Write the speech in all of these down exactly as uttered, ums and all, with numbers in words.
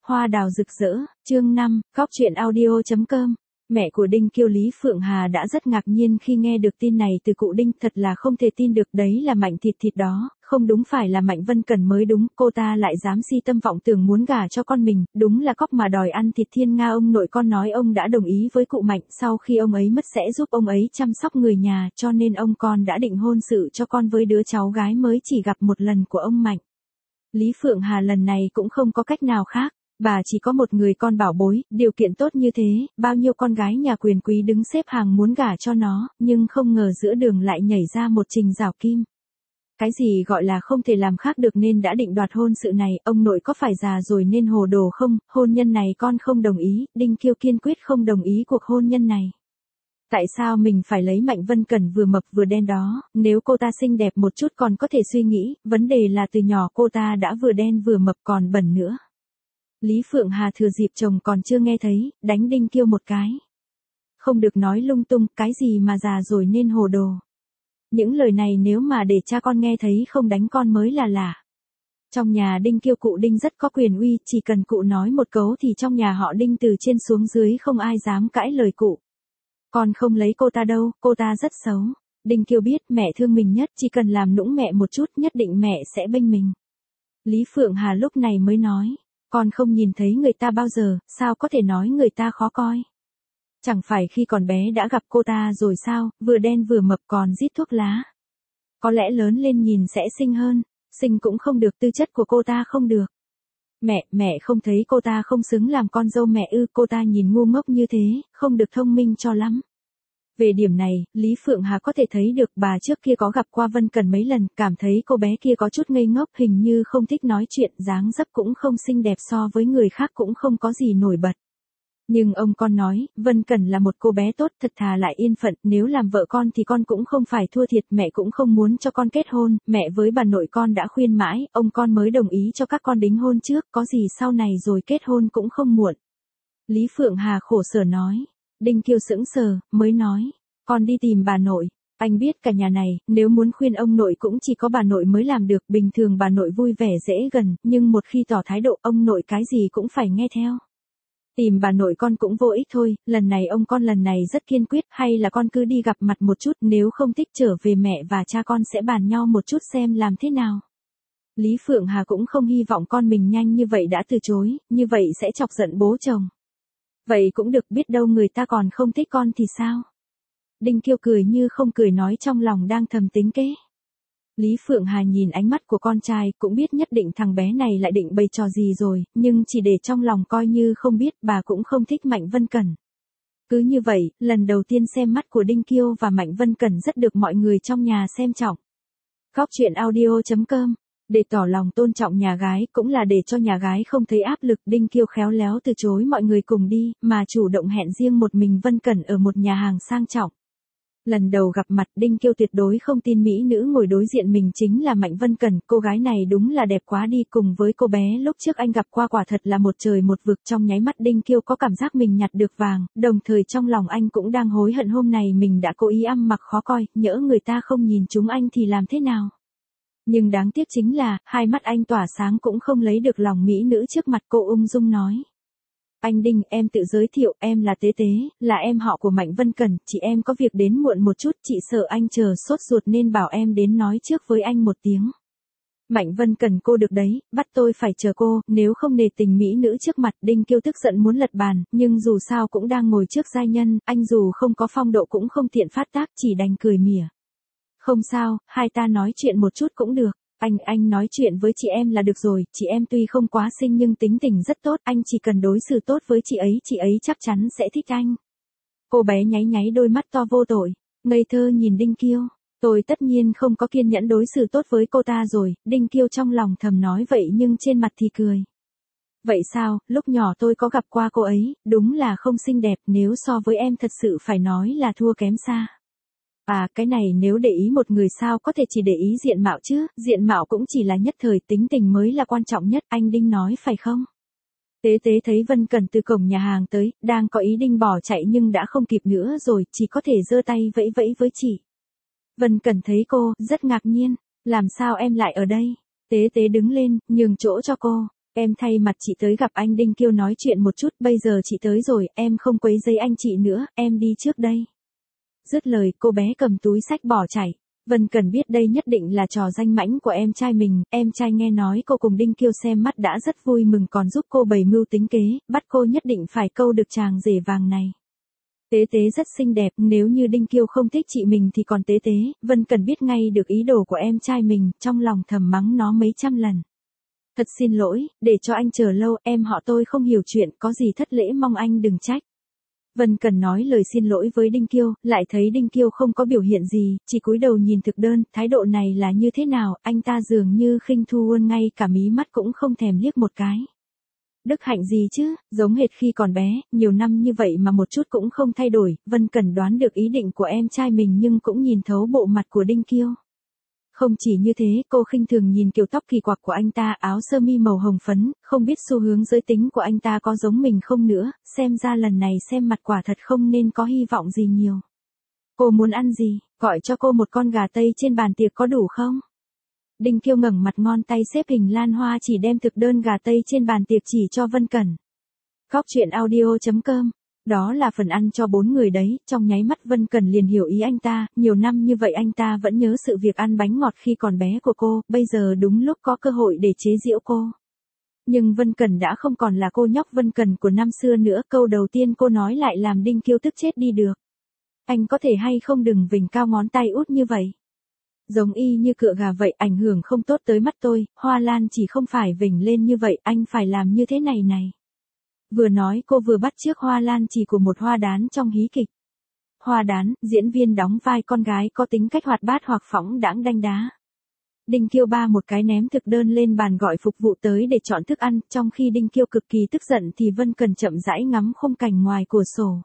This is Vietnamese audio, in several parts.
Hoa đào rực rỡ, chương năm, Cóc truyện audio chấm com. Mẹ của Đinh Kiêu Lý Phượng Hà đã rất ngạc nhiên khi nghe được tin này từ cụ Đinh, thật là không thể tin được, đấy là Mạnh Thịt Thịt đó, không đúng phải là Mạnh Vân Cẩn mới đúng, cô ta lại dám si tâm vọng tưởng muốn gả cho con mình, đúng là cóc mà đòi ăn thịt thiên nga. Ông nội con nói ông đã đồng ý với cụ Mạnh, sau khi ông ấy mất sẽ giúp ông ấy chăm sóc người nhà, cho nên ông con đã định hôn sự cho con với đứa cháu gái mới chỉ gặp một lần của ông Mạnh. Lý Phượng Hà lần này cũng không có cách nào khác. Bà chỉ có một người con bảo bối, điều kiện tốt như thế, bao nhiêu con gái nhà quyền quý đứng xếp hàng muốn gả cho nó, nhưng không ngờ giữa đường lại nhảy ra một Trình Giảo Kim. Cái gì gọi là không thể làm khác được nên đã định đoạt hôn sự này, ông nội có phải già rồi nên hồ đồ không, hôn nhân này con không đồng ý, Đinh Kiêu kiên quyết không đồng ý cuộc hôn nhân này. Tại sao mình phải lấy Mạnh Vân Cẩn vừa mập vừa đen đó, nếu cô ta xinh đẹp một chút còn có thể suy nghĩ, vấn đề là từ nhỏ cô ta đã vừa đen vừa mập còn bẩn nữa. Lý Phượng Hà thừa dịp chồng còn chưa nghe thấy, đánh Đinh Kiêu một cái. Không được nói lung tung, cái gì mà già rồi nên hồ đồ. Những lời này nếu mà để cha con nghe thấy không đánh con mới là lạ. Trong nhà Đinh Kiêu cụ Đinh rất có quyền uy, chỉ cần cụ nói một câu thì trong nhà họ Đinh từ trên xuống dưới không ai dám cãi lời cụ. Con không lấy cô ta đâu, cô ta rất xấu. Đinh Kiêu biết mẹ thương mình nhất, chỉ cần làm nũng mẹ một chút nhất định mẹ sẽ bênh mình. Lý Phượng Hà lúc này mới nói. Con không nhìn thấy người ta bao giờ, sao có thể nói người ta khó coi. Chẳng phải khi còn bé đã gặp cô ta rồi sao, vừa đen vừa mập còn rít thuốc lá. Có lẽ lớn lên nhìn sẽ xinh hơn, xinh cũng không được, tư chất của cô ta không được. Mẹ, mẹ không thấy cô ta không xứng làm con dâu mẹ ư, cô ta nhìn ngu ngốc như thế, không được thông minh cho lắm. Về điểm này, Lý Phượng Hà có thể thấy được bà trước kia có gặp qua Vân Cẩn mấy lần, cảm thấy cô bé kia có chút ngây ngốc, hình như không thích nói chuyện, dáng dấp cũng không xinh đẹp, so với người khác cũng không có gì nổi bật. Nhưng ông con nói, Vân Cẩn là một cô bé tốt, thật thà lại yên phận, nếu làm vợ con thì con cũng không phải thua thiệt, mẹ cũng không muốn cho con kết hôn, mẹ với bà nội con đã khuyên mãi, ông con mới đồng ý cho các con đính hôn trước, có gì sau này rồi kết hôn cũng không muộn. Lý Phượng Hà khổ sở nói. Đinh Kiêu sững sờ, mới nói, con đi tìm bà nội. Anh biết cả nhà này, nếu muốn khuyên ông nội cũng chỉ có bà nội mới làm được, bình thường bà nội vui vẻ dễ gần, nhưng một khi tỏ thái độ ông nội cái gì cũng phải nghe theo. Tìm bà nội con cũng vô ích thôi, lần này ông con lần này rất kiên quyết, hay là con cứ đi gặp mặt một chút, nếu không thích trở về mẹ và cha con sẽ bàn nhau một chút xem làm thế nào. Lý Phượng Hà cũng không hy vọng con mình nhanh như vậy đã từ chối, như vậy sẽ chọc giận bố chồng. Vậy cũng được, biết đâu người ta còn không thích con thì sao? Đinh Kiêu cười như không cười nói trong lòng đang thầm tính kế. Lý Phượng Hà nhìn ánh mắt của con trai cũng biết nhất định thằng bé này lại định bày trò gì rồi, nhưng chỉ để trong lòng coi như không biết, bà cũng không thích Mạnh Vân Cẩn. Cứ như vậy, lần đầu tiên xem mắt của Đinh Kiêu và Mạnh Vân Cẩn rất được mọi người trong nhà xem trọng. Cóc truyện audio chấm com. Để tỏ lòng tôn trọng nhà gái, cũng là để cho nhà gái không thấy áp lực, Đinh Kiêu khéo léo từ chối mọi người cùng đi, mà chủ động hẹn riêng một mình Vân Cẩn ở một nhà hàng sang trọng. Lần đầu gặp mặt, Đinh Kiêu tuyệt đối không tin mỹ nữ ngồi đối diện mình chính là Mạnh Vân Cẩn, cô gái này đúng là đẹp quá đi, cùng với cô bé lúc trước anh gặp qua quả thật là một trời một vực, trong nháy mắt Đinh Kiêu có cảm giác mình nhặt được vàng, đồng thời trong lòng anh cũng đang hối hận hôm nay mình đã cố ý ăn mặc khó coi, nhỡ người ta không nhìn chúng anh thì làm thế nào. Nhưng đáng tiếc chính là, hai mắt anh tỏa sáng cũng không lấy được lòng mỹ nữ trước mặt, cô ung dung nói. Anh Đinh, em tự giới thiệu, em là Tế Tế, là em họ của Mạnh Vân Cẩn, chị em có việc đến muộn một chút, chị sợ anh chờ sốt ruột nên bảo em đến nói trước với anh một tiếng. Mạnh Vân Cẩn cô được đấy, bắt tôi phải chờ cô, nếu không nề tình mỹ nữ trước mặt. Đinh Kiêu tức giận muốn lật bàn, nhưng dù sao cũng đang ngồi trước giai nhân, anh dù không có phong độ cũng không tiện phát tác, chỉ đành cười mỉa. Không sao, hai ta nói chuyện một chút cũng được. Anh, anh nói chuyện với chị em là được rồi, chị em tuy không quá xinh nhưng tính tình rất tốt, anh chỉ cần đối xử tốt với chị ấy, chị ấy chắc chắn sẽ thích anh. Cô bé nháy nháy đôi mắt to vô tội, ngây thơ nhìn Đinh Kiêu, tôi tất nhiên không có kiên nhẫn đối xử tốt với cô ta rồi, Đinh Kiêu trong lòng thầm nói vậy nhưng trên mặt thì cười. Vậy sao, lúc nhỏ tôi có gặp qua cô ấy, đúng là không xinh đẹp, nếu so với em thật sự phải nói là thua kém xa. À, cái này nếu để ý một người sao có thể chỉ để ý diện mạo chứ, diện mạo cũng chỉ là nhất thời, tính tình mới là quan trọng nhất, anh Đinh nói phải không? Tế Tế thấy Vân Cẩn từ cổng nhà hàng tới, đang có ý định bỏ chạy nhưng đã không kịp nữa rồi, chỉ có thể giơ tay vẫy vẫy với chị. Vân Cẩn thấy cô, rất ngạc nhiên, làm sao em lại ở đây? Tế Tế đứng lên, nhường chỗ cho cô. Em thay mặt chị tới gặp anh Đinh Kiêu nói chuyện một chút, bây giờ chị tới rồi, em không quấy rầy anh chị nữa, em đi trước đây. Dứt lời, cô bé cầm túi xách bỏ chạy. Vân Cần biết đây nhất định là trò danh mãnh của em trai mình, em trai nghe nói cô cùng Đinh Kiêu xem mắt đã rất vui mừng còn giúp cô bày mưu tính kế, bắt cô nhất định phải câu được chàng rể vàng này. Tế Tế rất xinh đẹp, nếu như Đinh Kiêu không thích chị mình thì còn Tế Tế, Vân Cần biết ngay được ý đồ của em trai mình, trong lòng thầm mắng nó mấy trăm lần. Thật xin lỗi, để cho anh chờ lâu, em họ tôi không hiểu chuyện, có gì thất lễ mong anh đừng trách. Vân Cần nói lời xin lỗi với Đinh Kiêu, lại thấy Đinh Kiêu không có biểu hiện gì, chỉ cúi đầu nhìn thực đơn, thái độ này là như thế nào, anh ta dường như khinh Thu Uân ngay cả mí mắt cũng không thèm liếc một cái. Đức hạnh gì chứ, giống hệt khi còn bé, nhiều năm như vậy mà một chút cũng không thay đổi, Vân Cần đoán được ý định của em trai mình nhưng cũng nhìn thấu bộ mặt của Đinh Kiêu. Không chỉ như thế, cô khinh thường nhìn kiểu tóc kỳ quặc của anh ta, áo sơ mi màu hồng phấn, không biết xu hướng giới tính của anh ta có giống mình không nữa, xem ra lần này xem mặt quả thật không nên có hy vọng gì nhiều. Cô muốn ăn gì, gọi cho cô một con gà Tây trên bàn tiệc có đủ không? Đinh Kiêu ngẩng mặt ngon tay xếp hình lan hoa chỉ đem thực đơn gà Tây trên bàn tiệc chỉ cho Vân Cần. Góc truyện audio chấm com. Đó là phần ăn cho bốn người đấy, trong nháy mắt Vân Cần liền hiểu ý anh ta, nhiều năm như vậy anh ta vẫn nhớ sự việc ăn bánh ngọt khi còn bé của cô, bây giờ đúng lúc có cơ hội để chế giễu cô. Nhưng Vân Cần đã không còn là cô nhóc Vân Cần của năm xưa nữa, câu đầu tiên cô nói lại làm Đinh Kiêu tức chết đi được. Anh có thể hay không đừng vểnh cao ngón tay út như vậy. Giống y như cựa gà vậy, ảnh hưởng không tốt tới mắt tôi, hoa lan chỉ không phải vểnh lên như vậy, anh phải làm như thế này này. Vừa nói cô vừa bắt chước hoa lan chỉ của một hoa đán trong hí kịch. Hoa đán, diễn viên đóng vai con gái có tính cách hoạt bát hoặc phóng đãng đanh đá. Đinh Kiêu ba một cái ném thực đơn lên bàn gọi phục vụ tới để chọn thức ăn, trong khi Đinh Kiêu cực kỳ tức giận thì Vân Cần chậm rãi ngắm khung cảnh ngoài cửa sổ.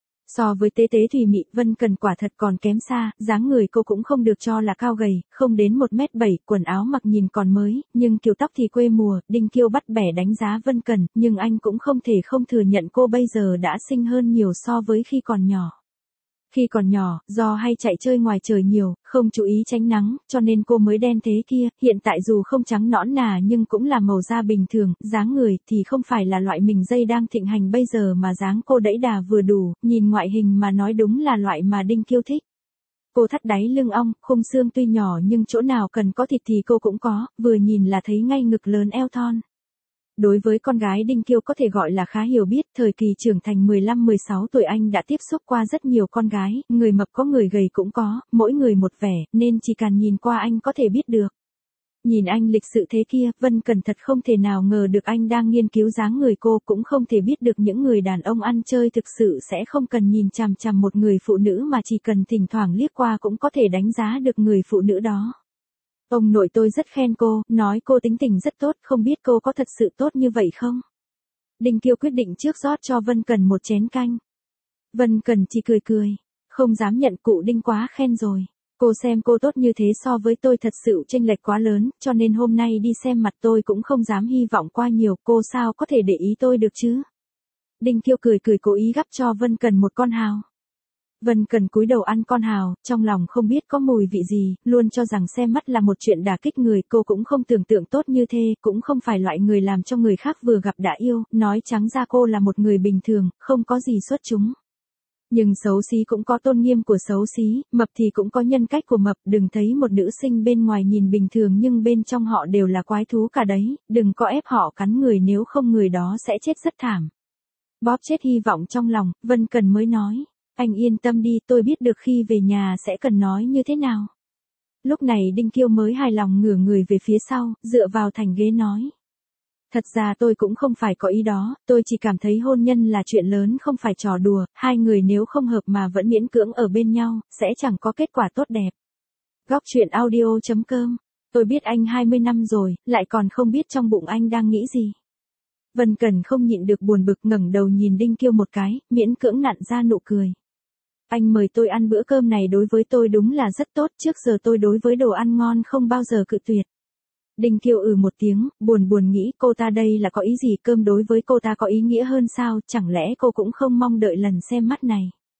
So với Tế Tế thùy mị, Vân Cần quả thật còn kém xa, dáng người cô cũng không được cho là cao gầy, không đến một mét bảy, quần áo mặc nhìn còn mới, nhưng kiểu tóc thì quê mùa, Đinh Kiêu bắt bẻ đánh giá Vân Cần, nhưng anh cũng không thể không thừa nhận cô bây giờ đã xinh hơn nhiều so với khi còn nhỏ. Khi còn nhỏ, do hay chạy chơi ngoài trời nhiều, không chú ý tránh nắng, cho nên cô mới đen thế kia, hiện tại dù không trắng nõn nà nhưng cũng là màu da bình thường, dáng người thì không phải là loại mình dây đang thịnh hành bây giờ mà dáng cô đẫy đà vừa đủ, nhìn ngoại hình mà nói đúng là loại mà Đinh Kiêu thích. Cô thắt đáy lưng ong, khung xương tuy nhỏ nhưng chỗ nào cần có thịt thì cô cũng có, vừa nhìn là thấy ngay ngực lớn eo thon. Đối với con gái Đinh Kiêu có thể gọi là khá hiểu biết, thời kỳ trưởng thành mười lăm mười sáu tuổi anh đã tiếp xúc qua rất nhiều con gái, người mập có người gầy cũng có, mỗi người một vẻ, nên chỉ cần nhìn qua anh có thể biết được. Nhìn anh lịch sự thế kia, Vân Cần thật không thể nào ngờ được anh đang nghiên cứu dáng người cô, cũng không thể biết được những người đàn ông ăn chơi thực sự sẽ không cần nhìn chằm chằm một người phụ nữ mà chỉ cần thỉnh thoảng liếc qua cũng có thể đánh giá được người phụ nữ đó. Ông nội tôi rất khen cô, nói cô tính tình rất tốt, không biết cô có thật sự tốt như vậy không? Đinh Kiêu quyết định trước rót cho Vân Cần một chén canh. Vân Cần chỉ cười cười, không dám nhận cụ Đinh quá khen rồi. Cô xem cô tốt như thế so với tôi thật sự chênh lệch quá lớn, cho nên hôm nay đi xem mặt tôi cũng không dám hy vọng qua nhiều, cô sao có thể để ý tôi được chứ? Đinh Kiêu cười cười cố ý gắp cho Vân Cần một con hào. Vân Cần cúi đầu ăn con hào, trong lòng không biết có mùi vị gì, luôn cho rằng xem mắt là một chuyện đả kích người, cô cũng không tưởng tượng tốt như thế, cũng không phải loại người làm cho người khác vừa gặp đã yêu, nói trắng ra cô là một người bình thường, không có gì xuất chúng. Nhưng xấu xí cũng có tôn nghiêm của xấu xí, mập thì cũng có nhân cách của mập, đừng thấy một nữ sinh bên ngoài nhìn bình thường nhưng bên trong họ đều là quái thú cả đấy, đừng có ép họ cắn người nếu không người đó sẽ chết rất thảm. Bóp chết hy vọng trong lòng, Vân Cần mới nói. Anh yên tâm đi, tôi biết được khi về nhà sẽ cần nói như thế nào. Lúc này Đinh Kiêu mới hài lòng ngửa người về phía sau, dựa vào thành ghế nói. Thật ra tôi cũng không phải có ý đó, tôi chỉ cảm thấy hôn nhân là chuyện lớn không phải trò đùa, hai người nếu không hợp mà vẫn miễn cưỡng ở bên nhau, sẽ chẳng có kết quả tốt đẹp. Góc truyện audio chấm com. Tôi biết anh hai mươi năm rồi, lại còn không biết trong bụng anh đang nghĩ gì. Vân Cần không nhịn được buồn bực ngẩng đầu nhìn Đinh Kiêu một cái, miễn cưỡng nặn ra nụ cười. Anh mời tôi ăn bữa cơm này đối với tôi đúng là rất tốt, trước giờ tôi đối với đồ ăn ngon không bao giờ cự tuyệt. Đinh Kiêu ừ một tiếng, buồn buồn nghĩ cô ta đây là có ý gì, cơm đối với cô ta có ý nghĩa hơn sao, chẳng lẽ cô cũng không mong đợi lần xem mắt này.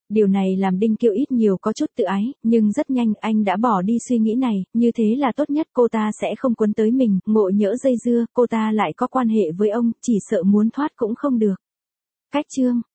Điều này làm Đinh Kiêu ít nhiều có chút tự ái, nhưng rất nhanh anh đã bỏ đi suy nghĩ này, như thế là tốt nhất, cô ta sẽ không quấn tới mình, ngộ nhỡ dây dưa, cô ta lại có quan hệ với ông, chỉ sợ muốn thoát cũng không được. Cách chương